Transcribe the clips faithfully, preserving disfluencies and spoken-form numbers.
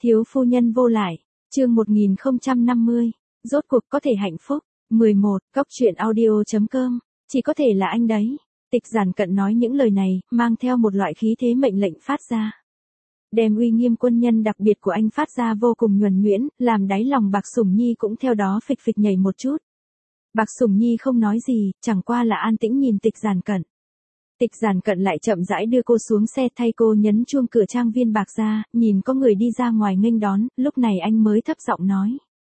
Thiếu phu nhân vô lại, chương một nghìn không trăm năm mươi, rốt cuộc có thể hạnh phúc. mười một, Cốc truyện audio chấm com, chỉ có thể là anh đấy. Tịch Giản Cận nói những lời này, mang theo một loại khí thế mệnh lệnh phát ra. Đem uy nghiêm quân nhân đặc biệt của anh phát ra vô cùng nhuần nhuyễn, làm đáy lòng Bạc Sủng Nhi cũng theo đó phịch phịch nhảy một chút. Bạc Sủng Nhi không nói gì, chẳng qua là an tĩnh nhìn Tịch Giản Cận. Tịch Giản Cận lại chậm rãi đưa cô xuống xe thay cô nhấn chuông cửa trang viên Bạc ra, nhìn có người đi ra ngoài nghênh đón, lúc này anh mới thấp giọng nói.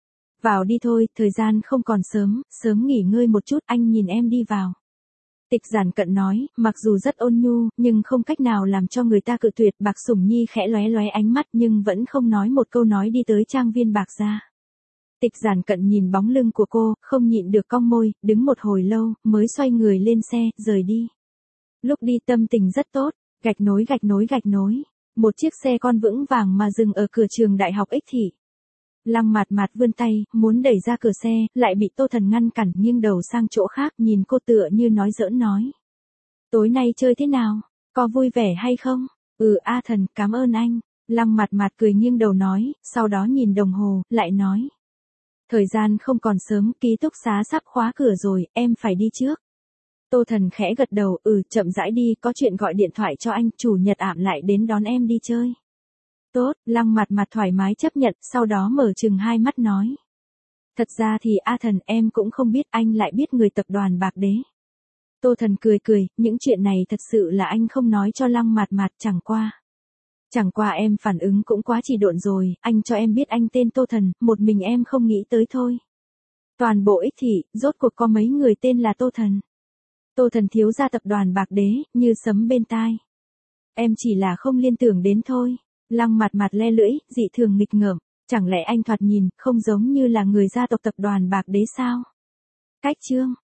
Vào đi thôi, thời gian không còn sớm, sớm nghỉ ngơi một chút, anh nhìn em đi vào. Tịch Giản Cận nói, mặc dù rất ôn nhu, nhưng không cách nào làm cho người ta cự tuyệt. Bạc Sủng Nhi khẽ lóe lóe ánh mắt nhưng vẫn không nói một câu, nói đi tới trang viên Bạc ra. Tịch Giản Cận nhìn bóng lưng của cô, không nhịn được cong môi, đứng một hồi lâu, mới xoay người lên xe, rời đi. Lúc đi tâm tình rất tốt, gạch nối gạch nối gạch nối. Một chiếc xe con vững vàng mà dừng ở cửa trường đại học Ích Thị. Lăng Mạt Mạt vươn tay, muốn đẩy ra cửa xe, lại bị Tô Thần ngăn cản, nghiêng đầu sang chỗ khác, nhìn cô tựa như nói giỡn nói. Tối nay chơi thế nào? Có vui vẻ hay không? Ừ A Thần, cảm ơn anh. Lăng Mạt Mạt cười nghiêng đầu nói, sau đó nhìn đồng hồ, lại nói. Thời gian không còn sớm, ký túc xá sắp khóa cửa rồi, em phải đi trước. Tô Thần khẽ gật đầu, ừ, chậm rãi đi, có chuyện gọi điện thoại cho anh, chủ nhật ảm lại đến đón em đi chơi. Tốt, Lăng Mạt Mạt thoải mái chấp nhận, sau đó mở chừng hai mắt nói. Thật ra thì A Thần, em cũng không biết anh lại biết người tập đoàn Bạc Đế. Tô Thần cười cười, những chuyện này thật sự là anh không nói cho Lăng Mạt Mạt, chẳng qua. Chẳng qua em phản ứng cũng quá chỉ độn rồi, anh cho em biết anh tên Tô Thần, một mình em không nghĩ tới thôi. Toàn bộ Ích Thị, rốt cuộc có mấy người tên là Tô Thần. Tô Thần thiếu gia tập đoàn Bạc Đế, như sấm bên tai. Em chỉ là không liên tưởng đến thôi. Lăng Mạt Mạt le lưỡi, dị thường nghịch ngợm, chẳng lẽ anh thoạt nhìn, không giống như là người gia tộc tập đoàn Bạc Đế sao? Cách chương.